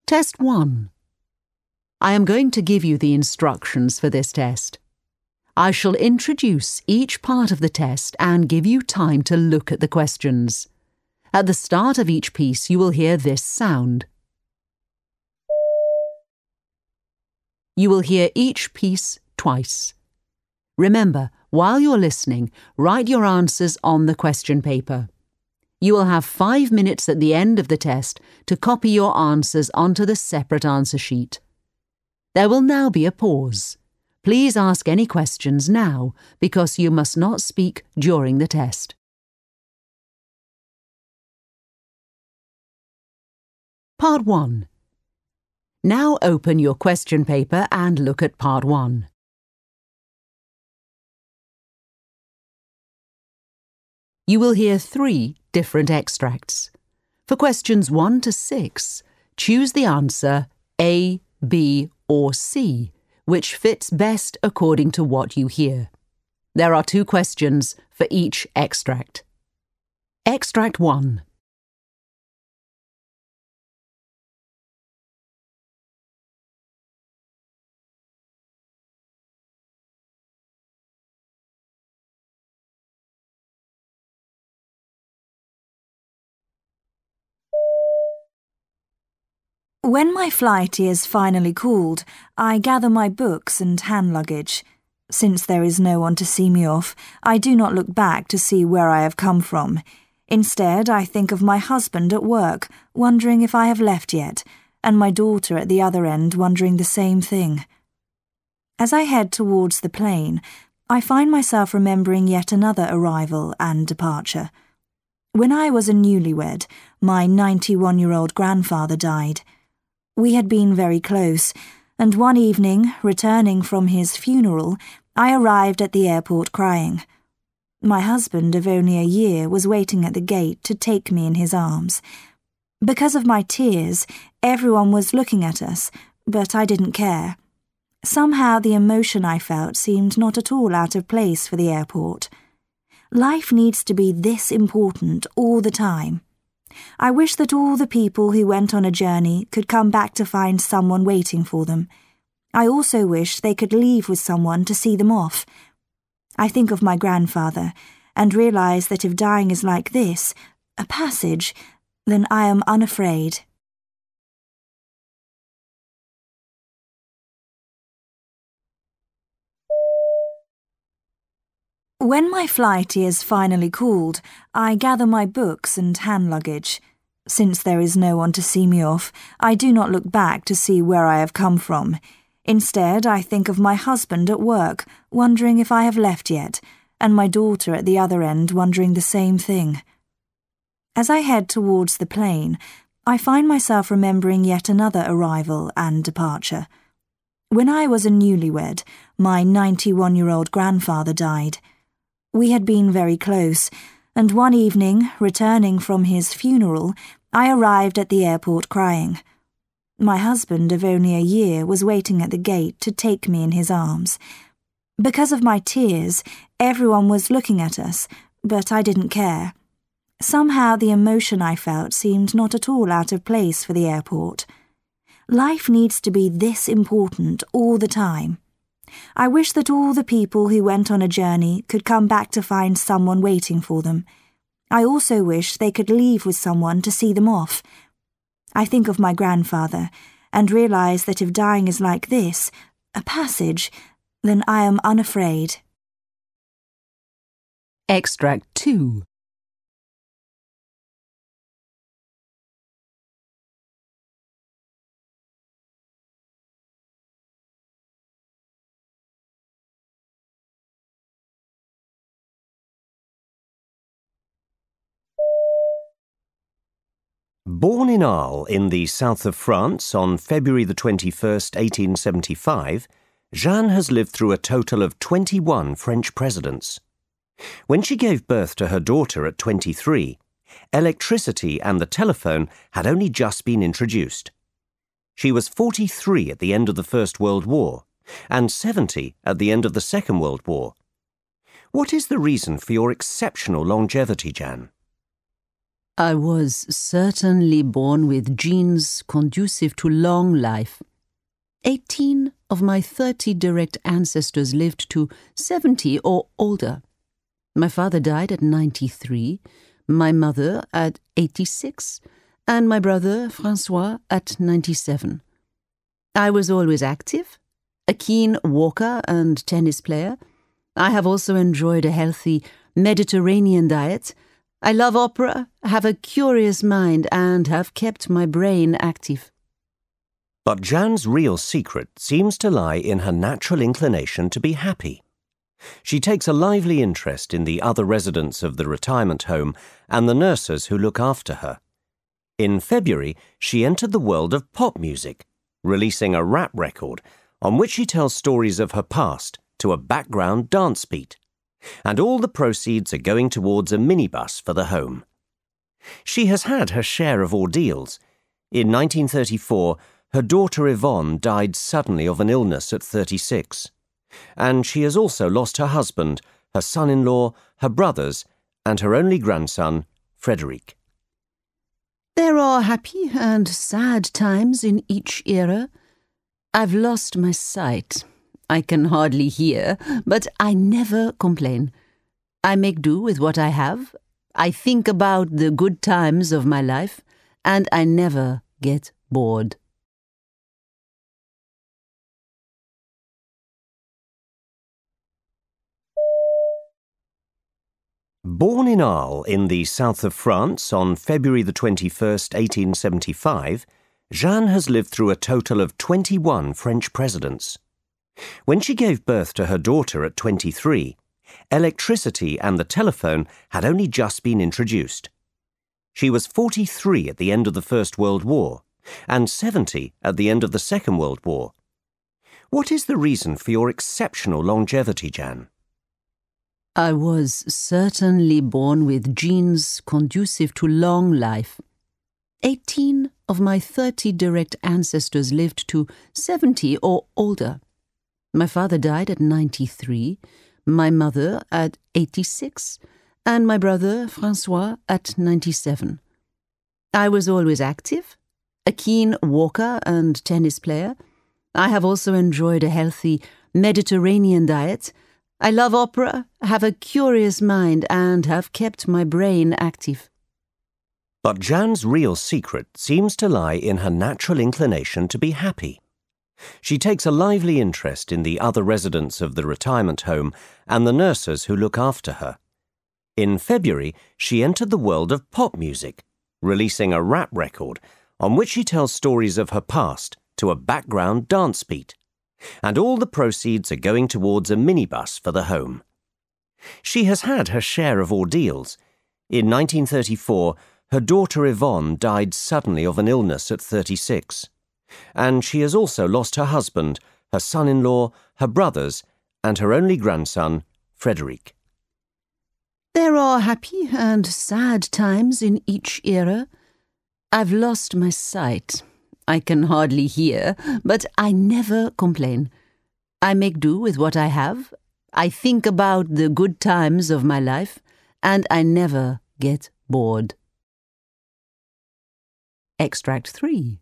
Test 1. I am going to give you the instructions for this test. I shall introduce each part of the test and give you time to look at the questions. At the start of each piece, you will hear this sound. You will hear each piece twice. Remember, while you're listening, write your answers on the question paper. You will have 5 minutes at the end of the test to copy your answers onto the separate answer sheet. There will now be a pause. Please ask any questions now because you must not speak during the test. Part 1. Now open your question paper and look at Part 1. You will hear 3 different extracts. For questions 1 to 6, choose the answer A, B, or C, which fits best according to what you hear. There are 2 questions for each extract. Extract 1. When my flight is finally called, I gather my books and hand luggage. Since there is no one to see me off, I do not look back to see where I have come from. Instead, I think of my husband at work, wondering if I have left yet, and my daughter at the other end wondering the same thing. As I head towards the plane, I find myself remembering yet another arrival and departure. When I was a newlywed, my 91-year-old grandfather died. We had been very close, and one evening, returning from his funeral, I arrived at the airport crying. My husband of only a year was waiting at the gate to take me in his arms. Because of my tears, everyone was looking at us, but I didn't care. Somehow the emotion I felt seemed not at all out of place for the airport. Life needs to be this important all the time. I wish that all the people who went on a journey could come back to find someone waiting for them. I also wish they could leave with someone to see them off. I think of my grandfather and realise that if dying is like this, a passage, then I am unafraid. When my flight is finally called, I gather my books and hand luggage. Since there is no one to see me off, I do not look back to see where I have come from. Instead, I think of my husband at work, wondering if I have left yet, and my daughter at the other end wondering the same thing. As I head towards the plane, I find myself remembering yet another arrival and departure. When I was a newlywed, my 91-year-old grandfather died. We had been very close, and one evening, returning from his funeral, I arrived at the airport crying. My husband of only a year was waiting at the gate to take me in his arms. Because of my tears, everyone was looking at us, but I didn't care. Somehow the emotion I felt seemed not at all out of place for the airport. Life needs to be this important all the time. I wish that all the people who went on a journey could come back to find someone waiting for them. I also wish they could leave with someone to see them off. I think of my grandfather and realise that if dying is like this, a passage, then I am unafraid. Extract 2. Born in Arles in the south of France on February the 21st, 1875, Jeanne has lived through a total of 21 French presidents. When she gave birth to her daughter at 23, electricity and the telephone had only just been introduced. She was 43 at the end of the First World War and 70 at the end of the Second World War. What is the reason for your exceptional longevity, Jeanne? I was certainly born with genes conducive to long life. 18 of my 30 direct ancestors lived to 70 or older. My father died at 93, my mother at 86, and my brother, Francois, at 97. I was always active, a keen walker and tennis player. I have also enjoyed a healthy Mediterranean diet. I love opera, have a curious mind, and have kept my brain active. But Jeanne's real secret seems to lie in her natural inclination to be happy. She takes a lively interest in the other residents of the retirement home and the nurses who look after her. In February, she entered the world of pop music, releasing a rap record on which she tells stories of her past to a background dance beat. And all the proceeds are going towards a minibus for the home. She has had her share of ordeals. In 1934, her daughter Yvonne died suddenly of an illness at 36. And she has also lost her husband, her son-in-law, her brothers, and her only grandson, Frederic. There are happy and sad times in each era. I've lost my sight. I can hardly hear, but I never complain. I make do with what I have. I think about the good times of my life, and I never get bored. Born in Arles in the south of France on February the 21st, 1875, Jeanne has lived through a total of 21 French presidents. When she gave birth to her daughter at 23, electricity and the telephone had only just been introduced. She was 43 at the end of the First World War and 70 at the end of the Second World War. What is the reason for your exceptional longevity, Jeanne? I was certainly born with genes conducive to long life. 18 of my 30 direct ancestors lived to 70 or older. My father died at 93, my mother at 86, and my brother, Francois, at 97. I was always active, a keen walker and tennis player. I have also enjoyed a healthy Mediterranean diet. I love opera, have a curious mind, and have kept my brain active. But Jeanne's real secret seems to lie in her natural inclination to be happy. She takes a lively interest in the other residents of the retirement home and the nurses who look after her. In February, she entered the world of pop music, releasing a rap record on which she tells stories of her past to a background dance beat. And all the proceeds are going towards a minibus for the home. She has had her share of ordeals. In 1934, her daughter Yvonne died suddenly of an illness at 36. And she has also lost her husband, her son-in-law, her brothers, and her only grandson, Frederic. There are happy and sad times in each era. I've lost my sight. I can hardly hear, but I never complain. I make do with what I have. I think about the good times of my life, and I never get bored. Extract 3.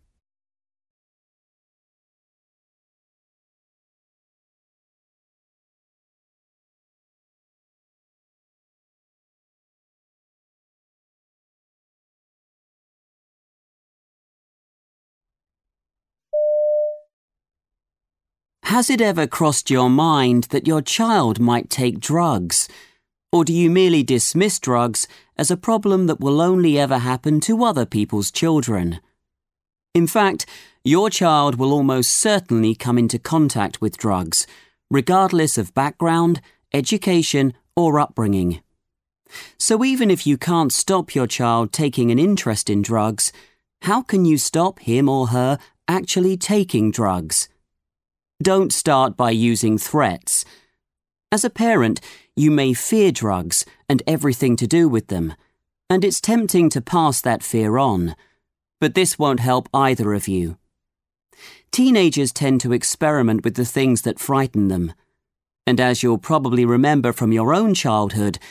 Has it ever crossed your mind that your child might take drugs? Or do you merely dismiss drugs as a problem that will only ever happen to other people's children? In fact, your child will almost certainly come into contact with drugs, regardless of background, education, or upbringing. So even if you can't stop your child taking an interest in drugs, how can you stop him or her actually taking drugs? Don't start by using threats. As a parent, you may fear drugs and everything to do with them, and it's tempting to pass that fear on. But this won't help either of you. Teenagers tend to experiment with the things that frighten them. And as you'll probably remember from your own childhood,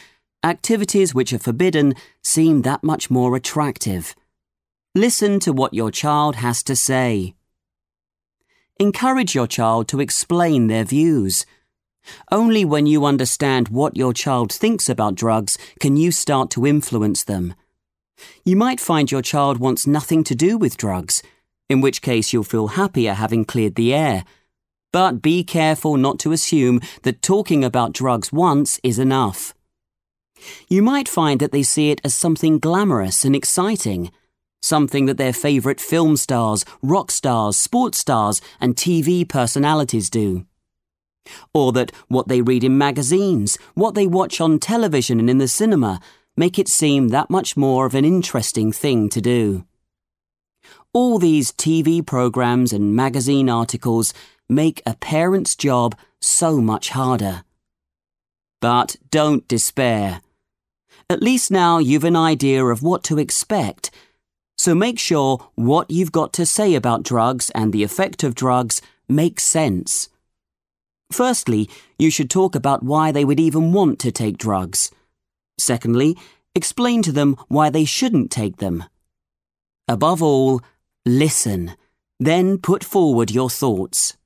activities which are forbidden seem that much more attractive. Listen to what your child has to say. Encourage your child to explain their views. Only when you understand what your child thinks about drugs can you start to influence them. You might find your child wants nothing to do with drugs, in which case you'll feel happier having cleared the air. But be careful not to assume that talking about drugs once is enough. You might find that they see it as something glamorous and exciting, something that their favourite film stars, rock stars, sports stars and TV personalities do. Or that what they read in magazines, what they watch on television and in the cinema make it seem that much more of an interesting thing to do. All these TV programs and magazine articles make a parent's job so much harder. But don't despair. At least now you've an idea of what to expect, so make sure what you've got to say about drugs and the effect of drugs makes sense. Firstly, you should talk about why they would even want to take drugs. Secondly, explain to them why they shouldn't take them. Above all, listen, then put forward your thoughts.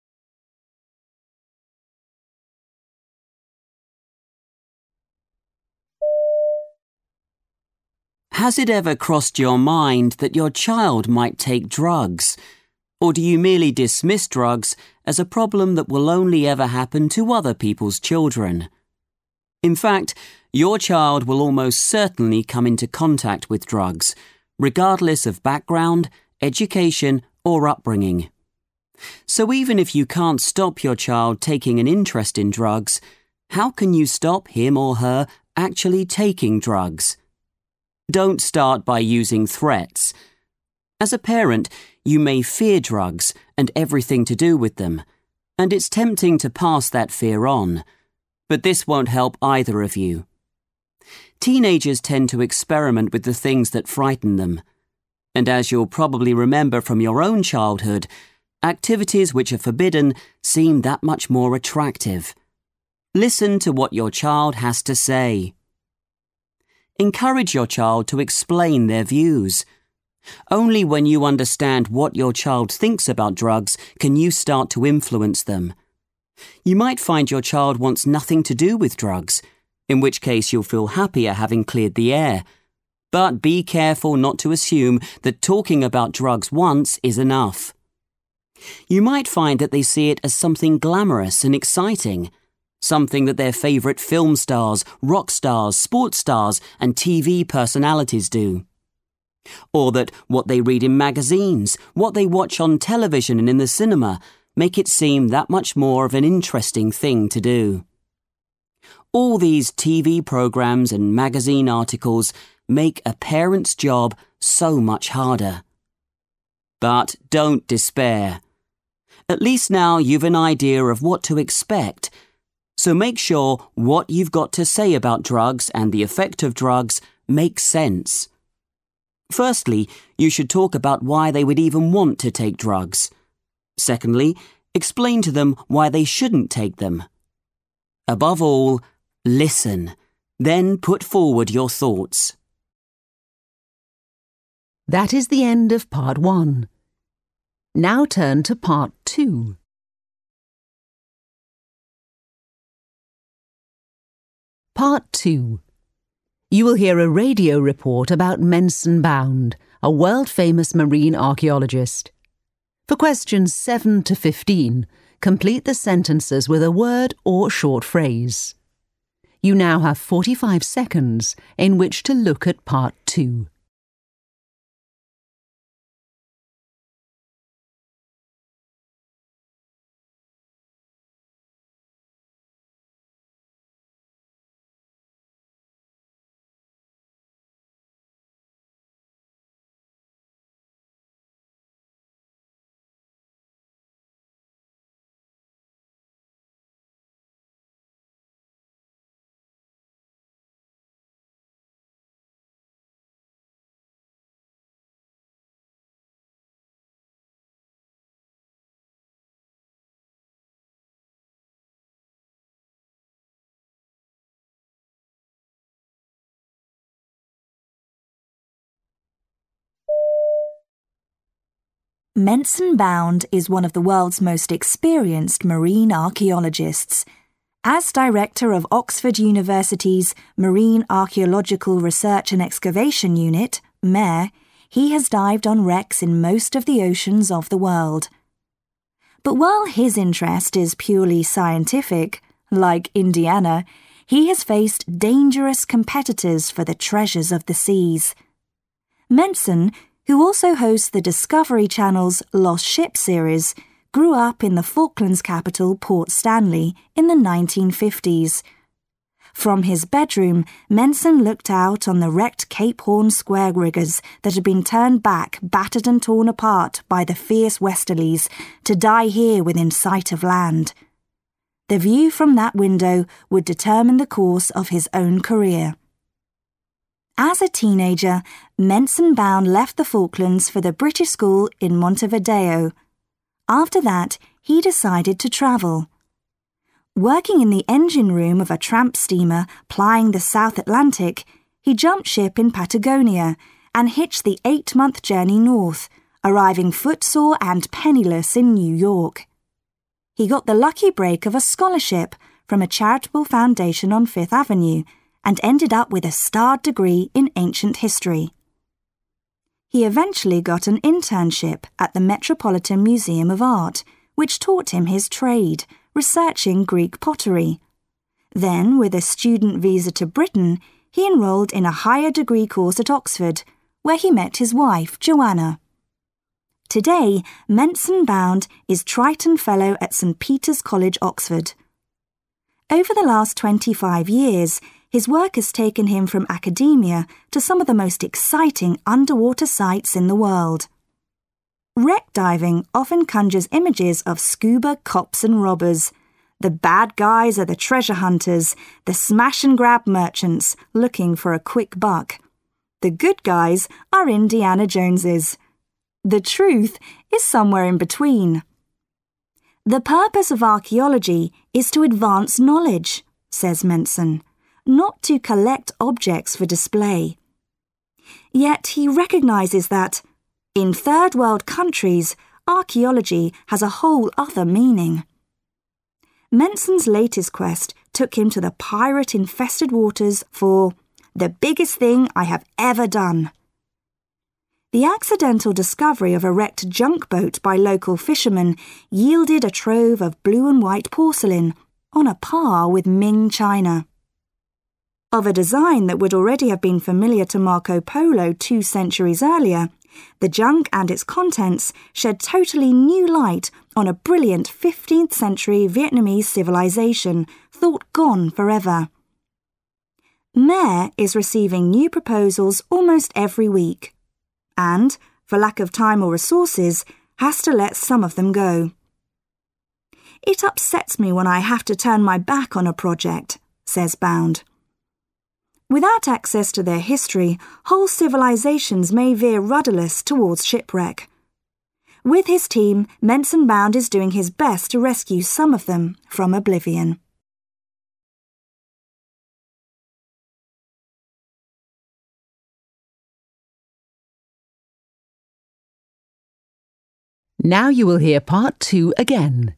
Has it ever crossed your mind that your child might take drugs? Or do you merely dismiss drugs as a problem that will only ever happen to other people's children? In fact, your child will almost certainly come into contact with drugs, regardless of background, education, or upbringing. So even if you can't stop your child taking an interest in drugs, how can you stop him or her actually taking drugs? Don't start by using threats. As a parent, you may fear drugs and everything to do with them, and it's tempting to pass that fear on. But this won't help either of you. Teenagers tend to experiment with the things that frighten them. And as you'll probably remember from your own childhood, activities which are forbidden seem that much more attractive. Listen to what your child has to say. Encourage your child to explain their views. Only when you understand what your child thinks about drugs can you start to influence them. You might find your child wants nothing to do with drugs, in which case you'll feel happier having cleared the air. But be careful not to assume that talking about drugs once is enough. You might find that they see it as something glamorous and exciting, something that their favourite film stars, rock stars, sports stars and TV personalities do. Or that what they read in magazines, what they watch on television and in the cinema make it seem that much more of an interesting thing to do. All these TV programs and magazine articles make a parent's job so much harder. But don't despair. At least now you've an idea of what to expect, so make sure what you've got to say about drugs and the effect of drugs makes sense. Firstly, you should talk about why they would even want to take drugs. Secondly, explain to them why they shouldn't take them. Above all, listen, then put forward your thoughts. That is the end of part 1. Now turn to part 2. Part 2. You will hear a radio report about Menson Bound, a world-famous marine archaeologist. For questions 7 to 15, complete the sentences with a word or short phrase. You now have 45 seconds in which to look at part 2. Menson Bound is one of the world's most experienced marine archaeologists. As director of Oxford University's Marine Archaeological Research and Excavation Unit, MEAR, he has dived on wrecks in most of the oceans of the world. But while his interest is purely scientific, like Indiana, he has faced dangerous competitors for the treasures of the seas. Menson, who also hosts the Discovery Channel's Lost Ship series, grew up in the Falklands capital Port Stanley in the 1950s. From his bedroom, Menson looked out on the wrecked Cape Horn square riggers that had been turned back, battered and torn apart by the fierce westerlies, to die here within sight of land. The view from that window would determine the course of his own career. As a teenager, Menson Bound left the Falklands for the British School in Montevideo. After that, he decided to travel. Working in the engine room of a tramp steamer plying the South Atlantic, he jumped ship in Patagonia and hitched the 8-month journey north, arriving footsore and penniless in New York. He got the lucky break of a scholarship from a charitable foundation on Fifth Avenue and ended up with a starred degree in ancient history. He eventually got an internship at the Metropolitan Museum of Art, which taught him his trade, researching Greek pottery. Then, with a student visa to Britain, he enrolled in a higher degree course at Oxford, where he met his wife, Joanna. Today, Menson Bound is Triton Fellow at St. Peter's College, Oxford. Over the last 25 years, his work has taken him from academia to some of the most exciting underwater sites in the world. Wreck diving often conjures images of scuba cops and robbers. The bad guys are the treasure hunters, the smash-and-grab merchants looking for a quick buck. The good guys are Indiana Joneses. The truth is somewhere in between. The purpose of archaeology is to advance knowledge, says Menson, not to collect objects for display. Yet he recognises that, in third world countries, archaeology has a whole other meaning. Menson's latest quest took him to the pirate-infested waters for the biggest thing I have ever done. The accidental discovery of a wrecked junk boat by local fishermen yielded a trove of blue and white porcelain on a par with Ming China. Of a design that would already have been familiar to Marco Polo 2 centuries earlier, the junk and its contents shed totally new light on a brilliant 15th century Vietnamese civilization thought gone forever. MEAR is receiving new proposals almost every week, and, for lack of time or resources, has to let some of them go. It upsets me when I have to turn my back on a project, says Bound. Without access to their history, whole civilizations may veer rudderless towards shipwreck. With his team, Menson Bound is doing his best to rescue some of them from oblivion. Now you will hear part 2 again.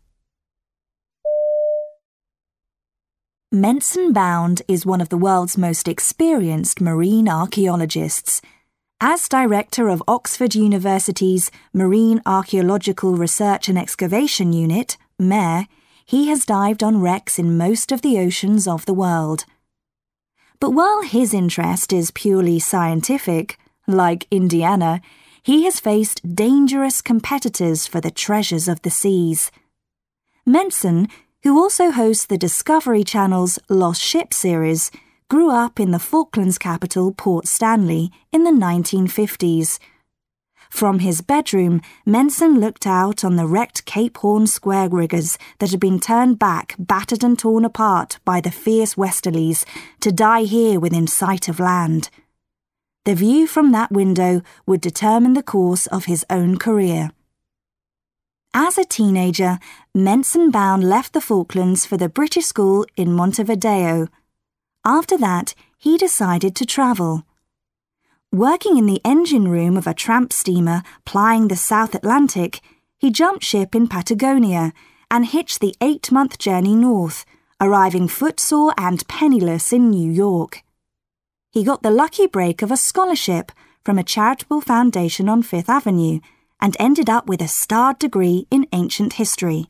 Menson Bound is one of the world's most experienced marine archaeologists. As director of Oxford University's Marine Archaeological Research and Excavation Unit, MEAR, he has dived on wrecks in most of the oceans of the world. But while his interest is purely scientific, like Indiana, he has faced dangerous competitors for the treasures of the seas. Menson, who also hosts the Discovery Channel's Lost Ship series, grew up in the Falklands capital Port Stanley in the 1950s. From his bedroom, Menson looked out on the wrecked Cape Horn square riggers that had been turned back, battered and torn apart by the fierce westerlies, to die here within sight of land. The view from that window would determine the course of his own career. As a teenager, Menson Bound left the Falklands for the British School in Montevideo. After that, he decided to travel. Working in the engine room of a tramp steamer plying the South Atlantic, he jumped ship in Patagonia and hitched the 8-month journey north, arriving footsore and penniless in New York. He got the lucky break of a scholarship from a charitable foundation on Fifth Avenue and ended up with a starred degree in ancient history.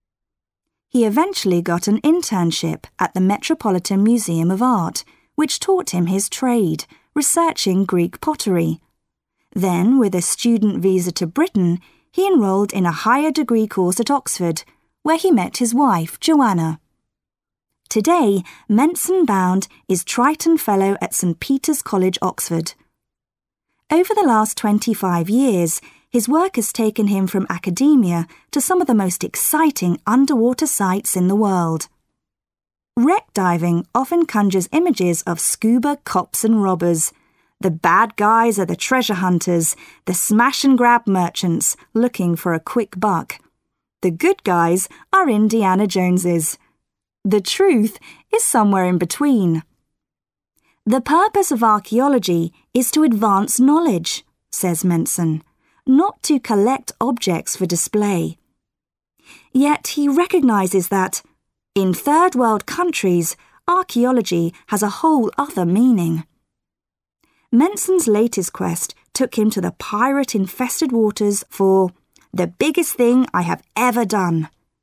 He eventually got an internship at the Metropolitan Museum of Art, which taught him his trade, researching Greek pottery. Then, with a student visa to Britain, he enrolled in a higher degree course at Oxford, where he met his wife, Joanna. Today, Menson Bound is Triton Fellow at St. Peter's College, Oxford. Over the last 25 years, his work has taken him from academia to some of the most exciting underwater sites in the world. Wreck diving often conjures images of scuba cops and robbers. The bad guys are the treasure hunters, the smash-and-grab merchants looking for a quick buck. The good guys are Indiana Joneses. The truth is somewhere in between. The purpose of archaeology is to advance knowledge, says Menson, not to collect objects for display. Yet he recognises that, in third world countries, archaeology has a whole other meaning. Menson's latest quest took him to the pirate-infested waters for the biggest thing I have ever done.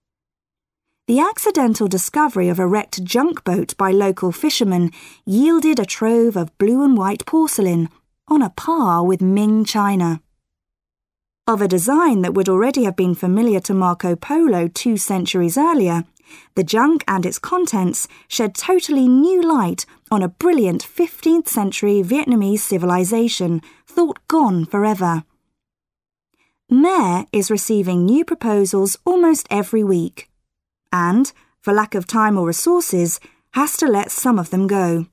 The accidental discovery of a wrecked junk boat by local fishermen yielded a trove of blue and white porcelain on a par with Ming China. Of a design that would already have been familiar to Marco Polo 2 centuries earlier, the junk and its contents shed totally new light on a brilliant 15th century Vietnamese civilization thought gone forever. Mayer is receiving new proposals almost every week, and, for lack of time or resources, has to let some of them go.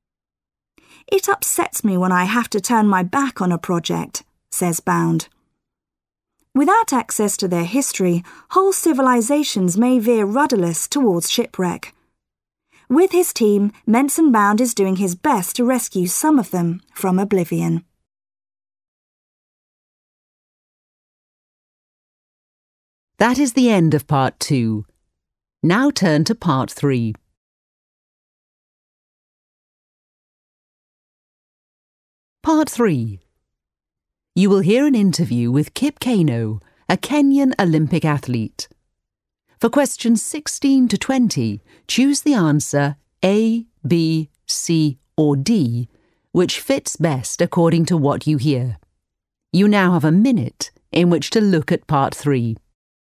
It upsets me when I have to turn my back on a project, says Bound. Without access to their history, whole civilizations may veer rudderless towards shipwreck. With his team, Menson Bound is doing his best to rescue some of them from oblivion. That is the end of part 2. Now turn to part 3. Part 3. You will hear an interview with Kip Keino, a Kenyan Olympic athlete. For questions 16 to 20, choose the answer A, B, C, or D, which fits best according to what you hear. You now have a minute in which to look at part 3.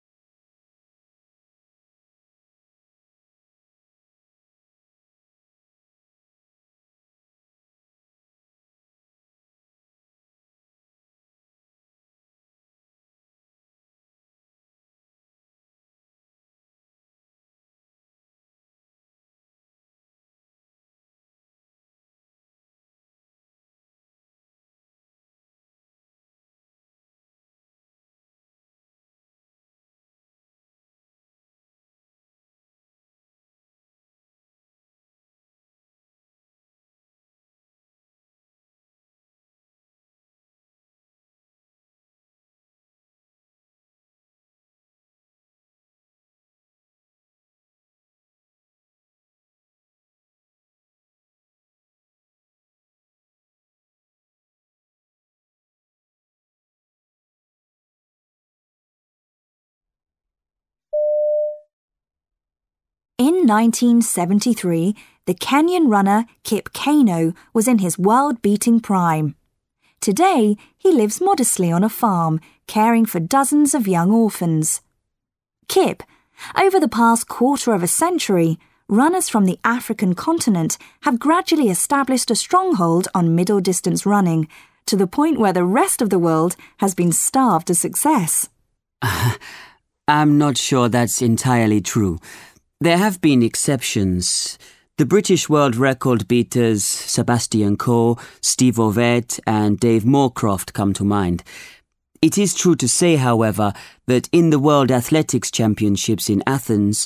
In 1973, the Kenyan runner Kip Keino was in his world-beating prime. Today, he lives modestly on a farm, caring for dozens of young orphans. Kip, over the past quarter of a century, runners from the African continent have gradually established a stronghold on middle-distance running, to the point where the rest of the world has been starved to success. I'm not sure that's entirely true. There have been exceptions. The British world record beaters Sebastian Coe, Steve Ovett and Dave Moorcroft come to mind. It is true to say, however, that in the World Athletics Championships in Athens,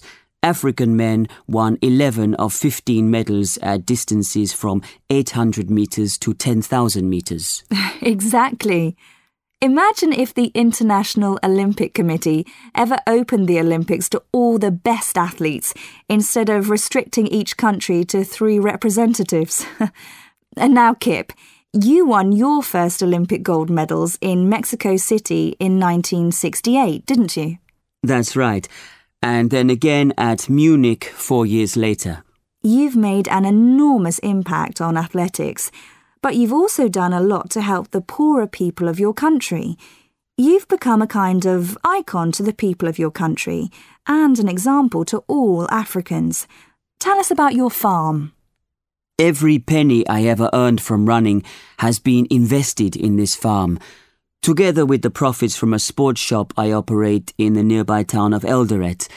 African men won 11 of 15 medals at distances from 800 meters to 10,000 meters. Exactly. Imagine if the International Olympic Committee ever opened the Olympics to all the best athletes instead of restricting each country to 3 representatives. And now, Kip, you won your first Olympic gold medals in Mexico City in 1968, didn't you? That's right. And then again at Munich 4 years later. You've made an enormous impact on athletics, but you've also done a lot to help the poorer people of your country. You've become a kind of icon to the people of your country and an example to all Africans. Tell us about your farm. Every penny I ever earned from running has been invested in this farm, together with the profits from a sports shop I operate in the nearby town of Eldoret.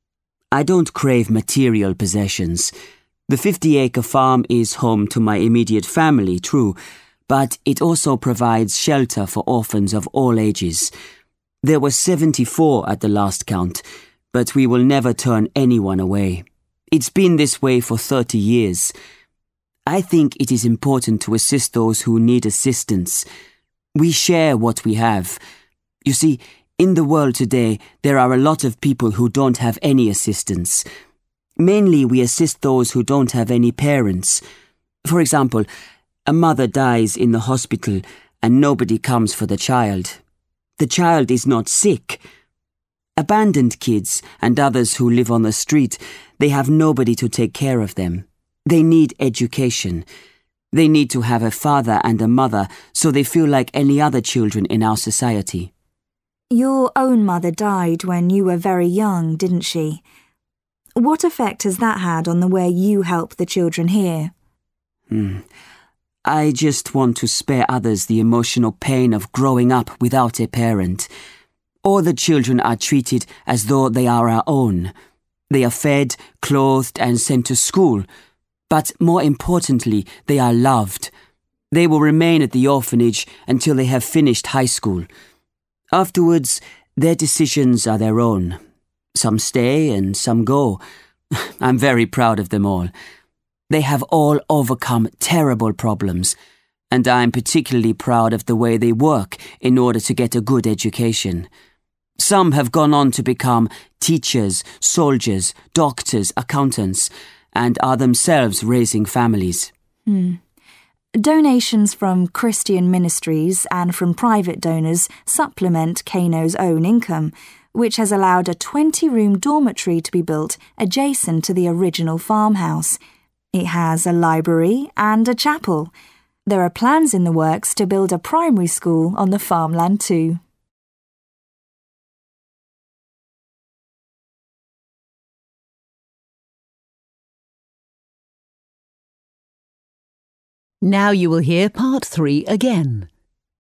I don't crave material possessions. The 50-acre farm is home to my immediate family, true, but it also provides shelter for orphans of all ages. There were 74 at the last count, but we will never turn anyone away. It's been this way for 30 years. I think it is important to assist those who need assistance. We share what we have. You see, in the world today, there are a lot of people who don't have any assistance. Mainly, we assist those who don't have any parents. For example, a mother dies in the hospital and nobody comes for the child. The child is not sick. Abandoned kids and others who live on the street, they have nobody to take care of them. They need education. They need to have a father and a mother so they feel like any other children in our society. Your own mother died when you were very young, didn't she? What effect has that had on the way you help the children here? I just want to spare others the emotional pain of growing up without a parent. All the children are treated as though they are our own. They are fed, clothed, and sent to school. But more importantly, they are loved. They will remain at the orphanage until they have finished high school. Afterwards, their decisions are their own. Some stay and some go. I'm very proud of them all. They have all overcome terrible problems, and I'm particularly proud of the way they work in order to get a good education. Some have gone on to become teachers, soldiers, doctors, accountants, and are themselves raising families. Donations from Christian ministries and from private donors supplement Kano's own income, which has allowed a 20-room dormitory to be built adjacent to the original farmhouse. It has a library and a chapel. There are plans in the works to build a primary school on the farmland too. Now you will hear part 3 again.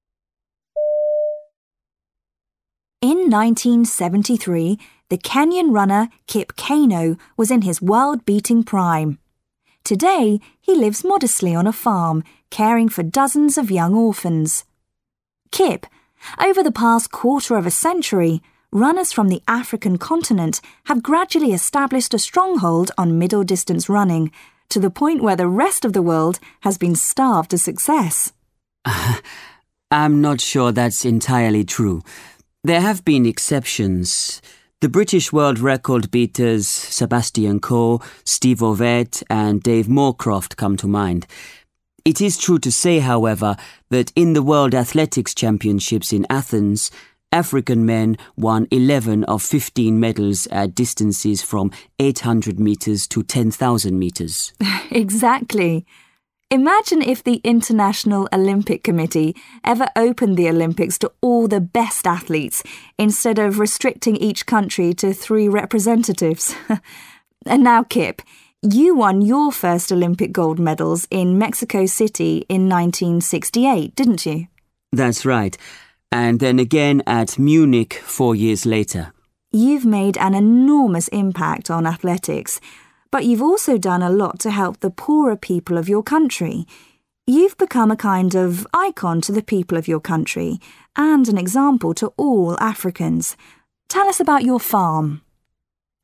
In 1973, the Kenyan runner Kip Kano was in his world-beating prime. Today, he lives modestly on a farm, caring for dozens of young orphans. Kip, over the past quarter of a century, runners from the African continent have gradually established a stronghold on middle-distance running, to the point where the rest of the world has been starved to success. I'm not sure that's entirely true. There have been exceptions. The British world record beaters Sebastian Coe, Steve Ovett and Dave Moorcroft come to mind. It is true to say, however, that in the World Athletics Championships in Athens, African men won 11 of 15 medals at distances from 800 meters to 10,000 meters. Exactly. Imagine if the International Olympic Committee ever opened the Olympics to all the best athletes instead of restricting each country to 3 representatives. And now, Kip, you won your first Olympic gold medals in Mexico City in 1968, didn't you? That's right. And then again at Munich 4 years later. You've made an enormous impact on athletics, but you've also done a lot to help the poorer people of your country. You've become a kind of icon to the people of your country and an example to all Africans. Tell us about your farm.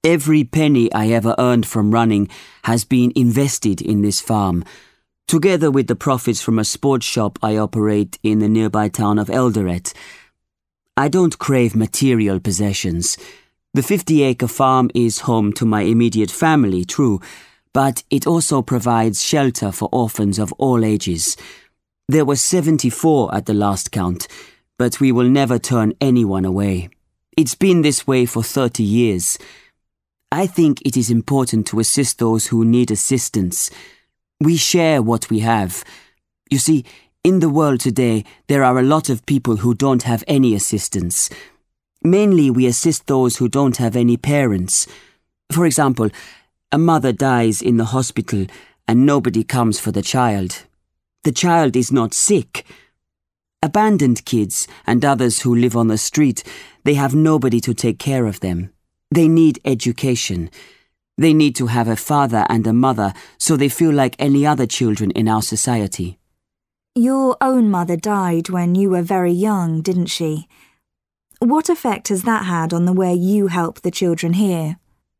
Every penny I ever earned from running has been invested in this farm, together with the profits from a sports shop I operate in the nearby town of Eldoret. I don't crave material possessions. The 50-acre farm is home to my immediate family, true, but it also provides shelter for orphans of all ages. There were 74 at the last count, but we will never turn anyone away. It's been this way for 30 years. I think it is important to assist those who need assistance. We share what we have. You see, in the world today, there are a lot of people who don't have any assistance. Mainly, we assist those who don't have any parents. For example, a mother dies in the hospital and nobody comes for the child. The child is not sick. Abandoned kids and others who live on the street, they have nobody to take care of them. They need education. They need to have a father and a mother so they feel like any other children in our society. Your own mother died when you were very young, didn't she? What effect has that had on the way you help the children here?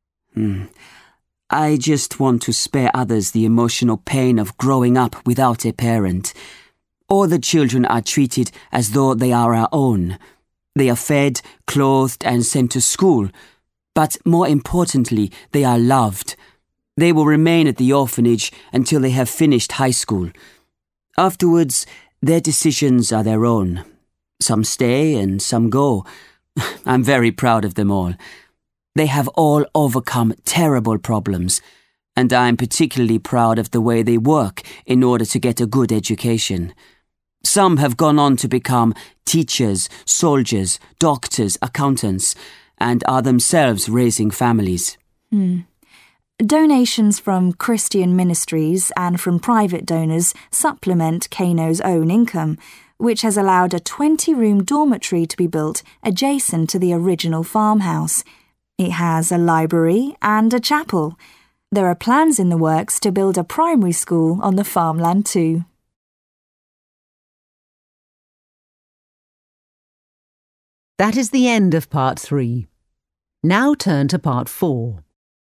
I just want to spare others the emotional pain of growing up without a parent. All the children are treated as though they are our own. They are fed, clothed, and sent to school. But more importantly, they are loved. They will remain at the orphanage until they have finished high school. Afterwards, their decisions are their own. Some stay and some go. I'm very proud of them all. They have all overcome terrible problems, and I'm particularly proud of the way they work in order to get a good education. Some have gone on to become teachers, soldiers, doctors, accountants, and are themselves raising families. Donations from Christian ministries and from private donors supplement Kano's own income, which has allowed a 20-room dormitory to be built adjacent to the original farmhouse. It has a library and a chapel. There are plans in the works to build a primary school on the farmland too. That is the end of part 3. Now turn to part 4.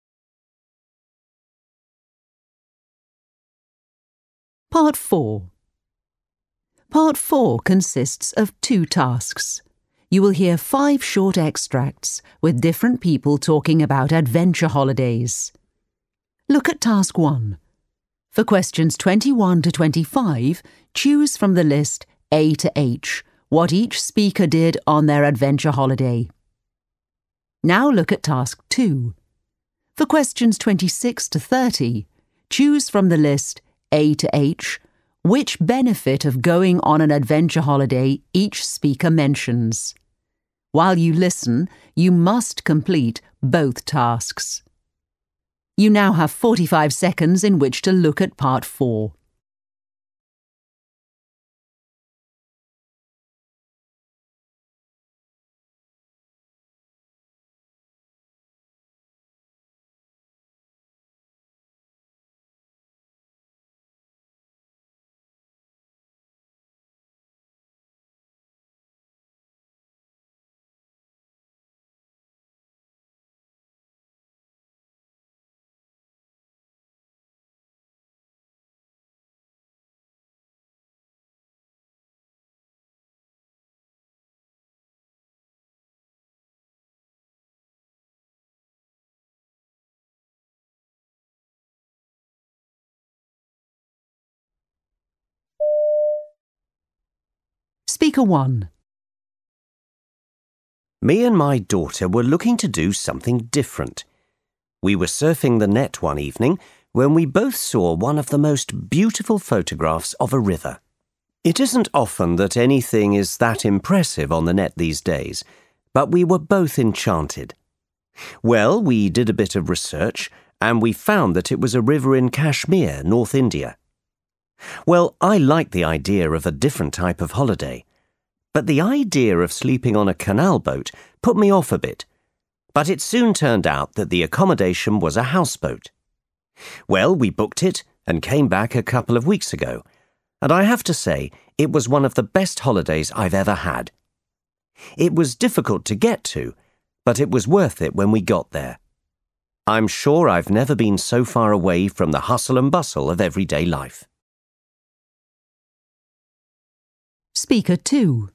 Part 4. Part 4 consists of 2 tasks. You will hear 5 short extracts with different people talking about adventure holidays. Look at task 1. For questions 21 to 25, choose from the list A to H what each speaker did on their adventure holiday. Now look at task 2. For questions 26 to 30, choose from the list A to H which benefit of going on an adventure holiday each speaker mentions. While you listen, you must complete both tasks. You now have 45 seconds in which to look at part 4. Speaker 1. Me and my daughter were looking to do something different. We were surfing the net one evening when we both saw one of the most beautiful photographs of a river. It isn't often that anything is that impressive on the net these days, but we were both enchanted. Well, we did a bit of research and we found that it was a river in Kashmir, North India. Well, I liked the idea of a different type of holiday, but the idea of sleeping on a canal boat put me off a bit. But it soon turned out that the accommodation was a houseboat. Well, we booked it and came back a couple of weeks ago, and I have to say it was one of the best holidays I've ever had. It was difficult to get to, but it was worth it when we got there. I'm sure I've never been so far away from the hustle and bustle of everyday life. Speaker 2.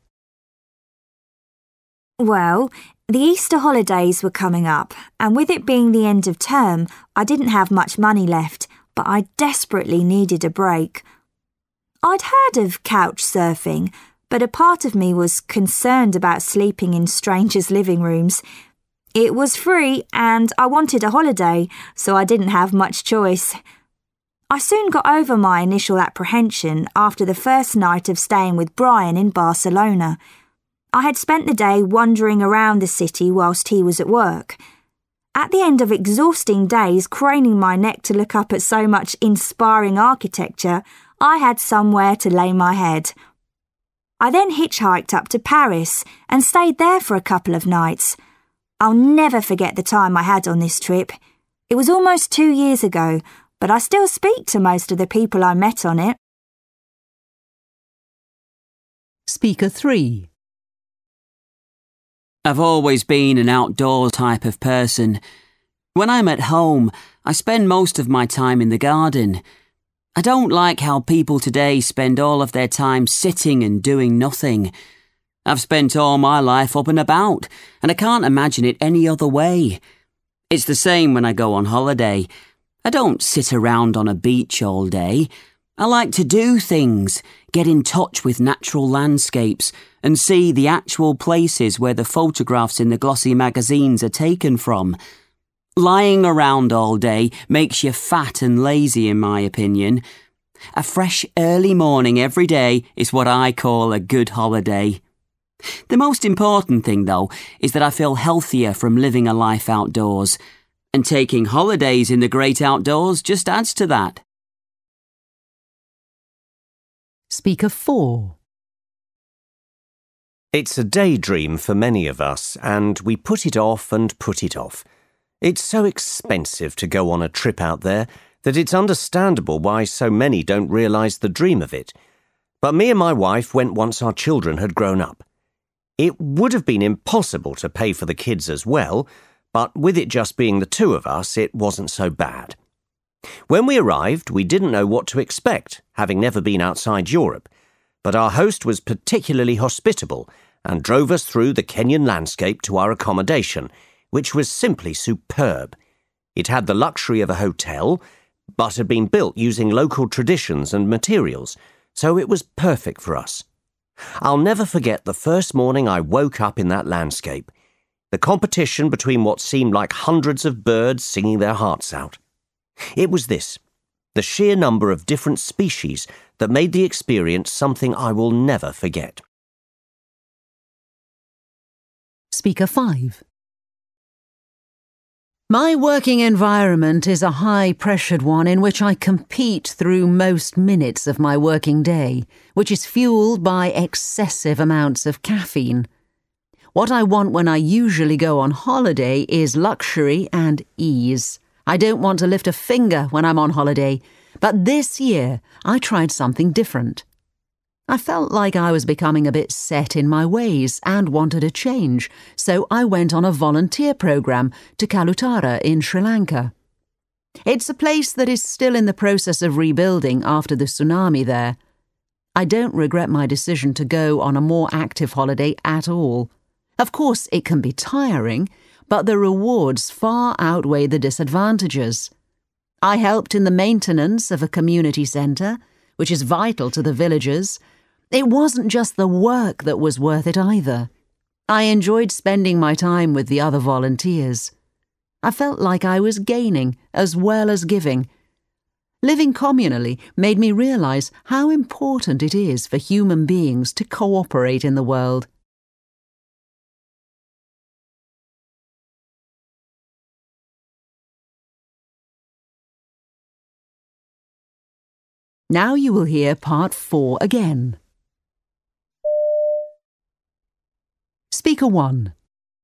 Well, the Easter holidays were coming up, and with it being the end of term, I didn't have much money left, but I desperately needed a break. I'd heard of couch surfing, but a part of me was concerned about sleeping in strangers' living rooms. It was free, and I wanted a holiday, so I didn't have much choice. I soon got over my initial apprehension after the first night of staying with Brian in Barcelona. I had spent the day wandering around the city whilst he was at work. At the end of exhausting days craning my neck to look up at so much inspiring architecture, I had somewhere to lay my head. I then hitchhiked up to Paris and stayed there for a couple of nights. I'll never forget the time I had on this trip. It was almost 2 years ago, but I still speak to most of the people I met on it. Speaker 3. I've always been an outdoor type of person. When I'm at home, I spend most of my time in the garden. I don't like how people today spend all of their time sitting and doing nothing. I've spent all my life up and about, and I can't imagine it any other way. It's the same when I go on holiday. I don't sit around on a beach all day. I like to do things, get in touch with natural landscapes, and see the actual places where the photographs in the glossy magazines are taken from. Lying around all day makes you fat and lazy, in my opinion. A fresh early morning every day is what I call a good holiday. The most important thing, though, is that I feel healthier from living a life outdoors, and taking holidays in the great outdoors just adds to that. Speaker 4. It's a daydream for many of us, and we put it off and put it off. It's so expensive to go on a trip out there that it's understandable why so many don't realise the dream of it. But me and my wife went once our children had grown up. It would have been impossible to pay for the kids as well, but with it just being the two of us, it wasn't so bad. When we arrived, we didn't know what to expect, having never been outside Europe, but our host was particularly hospitable and drove us through the Kenyan landscape to our accommodation, which was simply superb. It had the luxury of a hotel, but had been built using local traditions and materials, so it was perfect for us. I'll never forget the first morning I woke up in that landscape. The competition between what seemed like hundreds of birds singing their hearts out. It was this, the sheer number of different species that made the experience something I will never forget. Speaker 5. My working environment is a high-pressured one in which I compete through most minutes of my working day, which is fueled by excessive amounts of caffeine. What I want when I usually go on holiday is luxury and ease. I don't want to lift a finger when I'm on holiday, but this year I tried something different. I felt like I was becoming a bit set in my ways and wanted a change, so I went on a volunteer program to Kalutara in Sri Lanka. It's a place that is still in the process of rebuilding after the tsunami there. I don't regret my decision to go on a more active holiday at all. Of course, it can be tiring, but the rewards far outweigh the disadvantages. I helped in the maintenance of a community centre, which is vital to the villagers. It wasn't just the work that was worth it either. I enjoyed spending my time with the other volunteers. I felt like I was gaining as well as giving. Living communally made me realise how important it is for human beings to cooperate in the world. Now you will hear part 4 again. Speaker 1.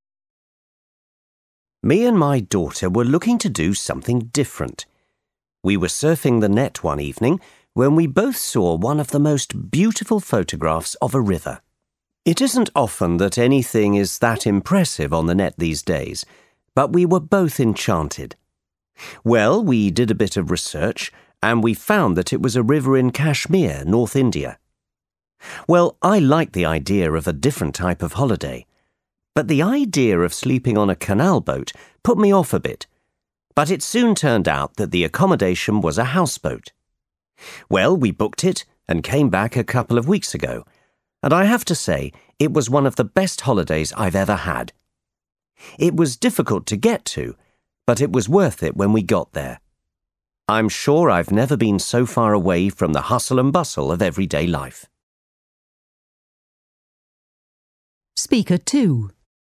Me and my daughter were looking to do something different. We were surfing the net one evening when we both saw one of the most beautiful photographs of a river. It isn't often that anything is that impressive on the net these days, but we were both enchanted. Well, we did a bit of research and we found that it was a river in Kashmir, North India. Well, I liked the idea of a different type of holiday, but the idea of sleeping on a canal boat put me off a bit. But it soon turned out that the accommodation was a houseboat. Well, we booked it and came back a couple of weeks ago, and I have to say it was one of the best holidays I've ever had. It was difficult to get to, but it was worth it when we got there. I'm sure I've never been so far away from the hustle and bustle of everyday life. Speaker 2.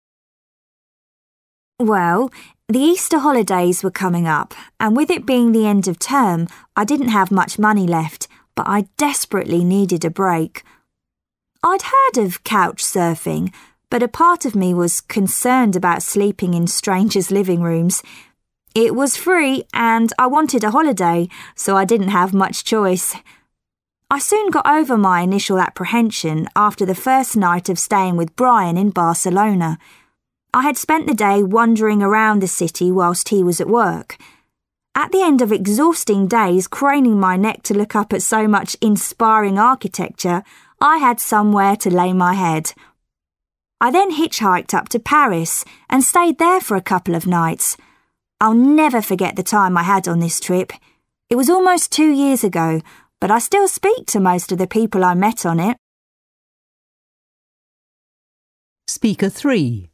Well, the Easter holidays were coming up, and with it being the end of term, I didn't have much money left, but I desperately needed a break. I'd heard of couch surfing, but a part of me was concerned about sleeping in strangers' living rooms. It was free, and I wanted a holiday, so I didn't have much choice. I soon got over my initial apprehension after the first night of staying with Brian in Barcelona. I had spent the day wandering around the city whilst he was at work. At the end of exhausting days craning my neck to look up at so much inspiring architecture, I had somewhere to lay my head. I then hitchhiked up to Paris and stayed there for a couple of nights. I'll never forget the time I had on this trip. It was almost 2 years ago, but I still speak to most of the people I met on it. Speaker 3.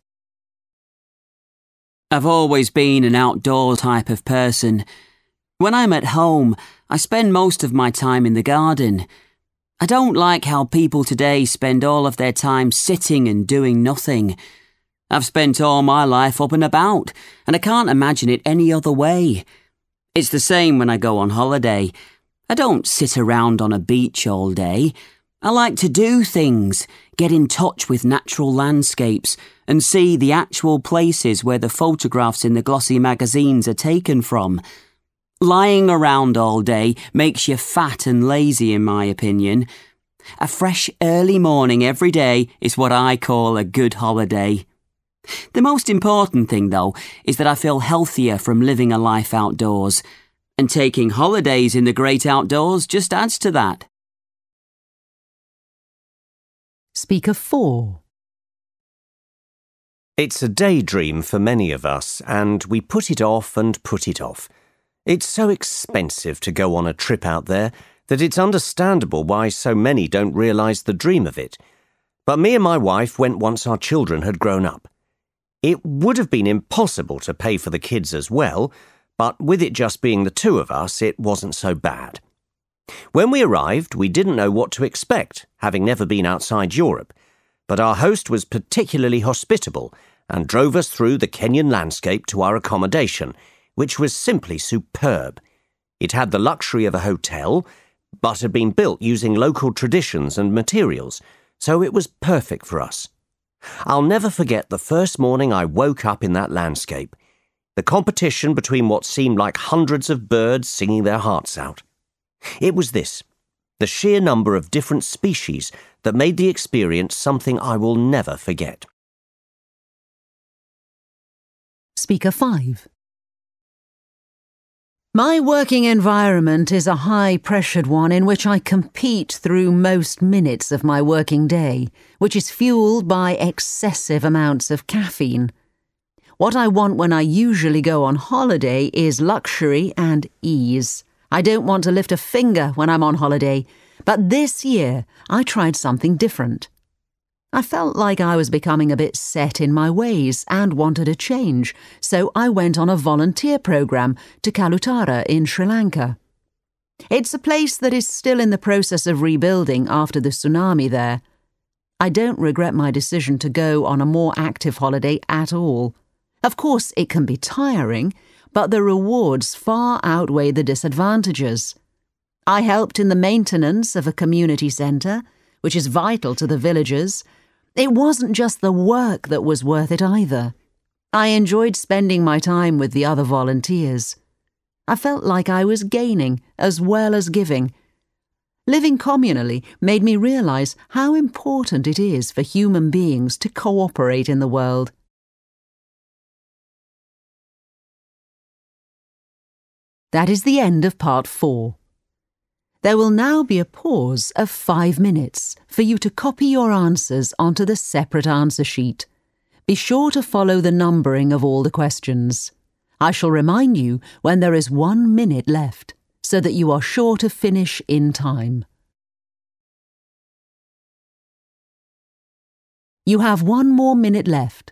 I've always been an outdoor type of person. When I'm at home, I spend most of my time in the garden. I don't like how people today spend all of their time sitting and doing nothing. I've spent all my life up and about, and I can't imagine it any other way. It's the same when I go on holiday. I don't sit around on a beach all day. I like to do things, get in touch with natural landscapes, and see the actual places where the photographs in the glossy magazines are taken from. Lying around all day makes you fat and lazy, in my opinion. A fresh early morning every day is what I call a good holiday. The most important thing, though, is that I feel healthier from living a life outdoors, and taking holidays in the great outdoors just adds to that. Speaker 4. It's a daydream for many of us, and we put it off and put it off. It's so expensive to go on a trip out there that it's understandable why so many don't realise the dream of it. But me and my wife went once our children had grown up. It would have been impossible to pay for the kids as well, but with it just being the two of us, it wasn't so bad. When we arrived, we didn't know what to expect, having never been outside Europe, but our host was particularly hospitable and drove us through the Kenyan landscape to our accommodation, which was simply superb. It had the luxury of a hotel, but had been built using local traditions and materials, so it was perfect for us. I'll never forget the first morning I woke up in that landscape. The competition between what seemed like hundreds of birds singing their hearts out. It was this, the sheer number of different species that made the experience something I will never forget. Speaker 5. My working environment is a high-pressured one in which I compete through most minutes of my working day, which is fueled by excessive amounts of caffeine. What I want when I usually go on holiday is luxury and ease. I don't want to lift a finger when I'm on holiday, but this year I tried something different. I felt like I was becoming a bit set in my ways and wanted a change, so I went on a volunteer program to Kalutara in Sri Lanka. It's a place that is still in the process of rebuilding after the tsunami there. I don't regret my decision to go on a more active holiday at all. Of course, it can be tiring, but the rewards far outweigh the disadvantages. I helped in the maintenance of a community centre, which is vital to the villagers. It wasn't just the work that was worth it either. I enjoyed spending my time with the other volunteers. I felt like I was gaining as well as giving. Living communally made me realise how important it is for human beings to cooperate in the world. That is the end of part 4. There will now be a pause of 5 minutes for you to copy your answers onto the separate answer sheet. Be sure to follow the numbering of all the questions. I shall remind you when there is 1 minute left, so that you are sure to finish in time. You have 1 more minute left.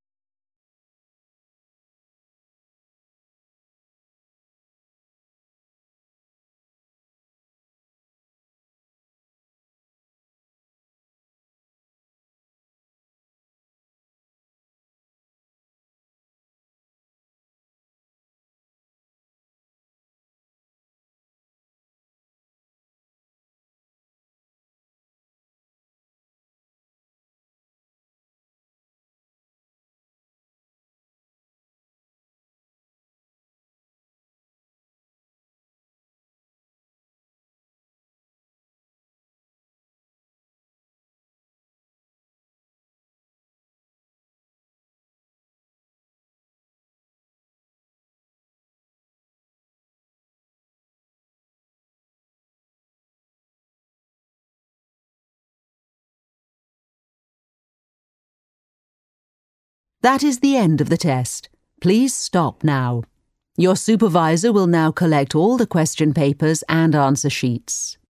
That is the end of the test. Please stop now. Your supervisor will now collect all the question papers and answer sheets.